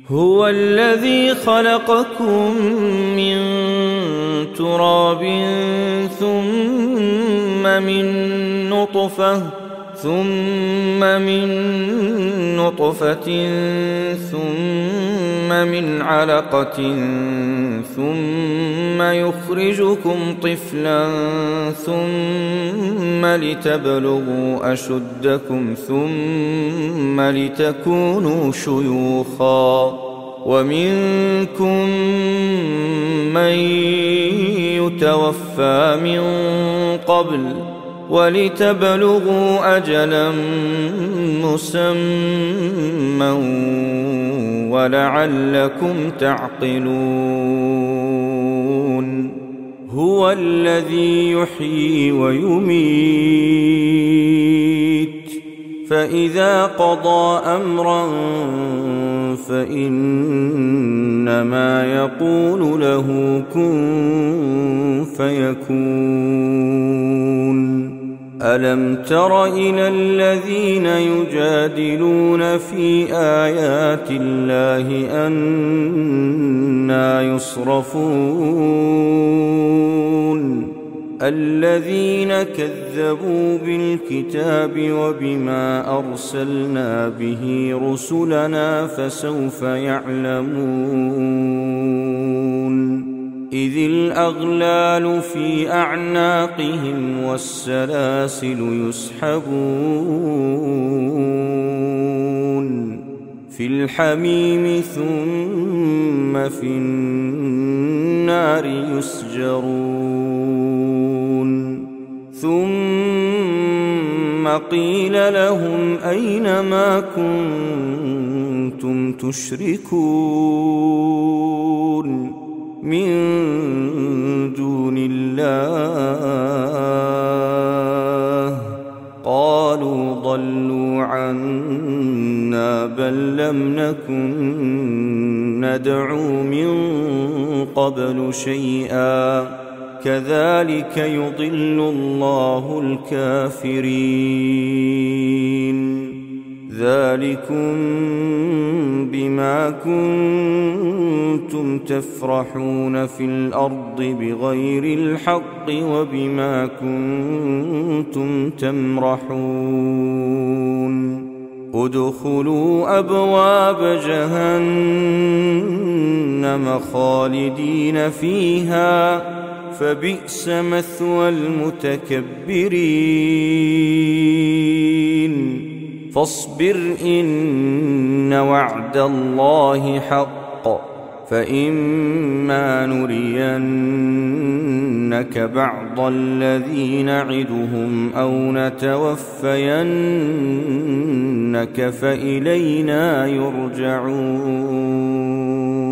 هو الذي خلقكم من تراب ثم من نطفة ثم من علقة ثم يخرجكم طفلا ثم لتبلغوا أشدكم ثم لتكونوا شيوخا ومنكم من يتوفى من قبل ولتبلغوا أجلا مسمى ولعلكم تعقلون هو الذي يحيي ويميت فإذا قضى أمرا فإنما يقول له كن فيكون ألم تر إلى الذين يجادلون في آيات الله أنى يصرفون الذين كذبوا بالكتاب وبما أرسلنا به رسلنا فسوف يعلمون إذ الأغلال في أعناقهم والسلاسل يسحبون في الحميم ثم في النار يسجرون ثم قيل لهم أين ما كنتم تشركون من دون الله قالوا ضلوا عنا بل لم نكن ندعو من قبل شيئا كذلك يضل الله الكافرين ذلكم بما كنتم تفرحون في الأرض بغير الحق وبما كنتم تمرحون ادخلوا أبواب جهنم خالدين فيها فبئس مثوى المتكبرين فاصبر إن وعد الله حق فإما نرينك بعض الذي نعدهم أو نتوفينك فإلينا يرجعون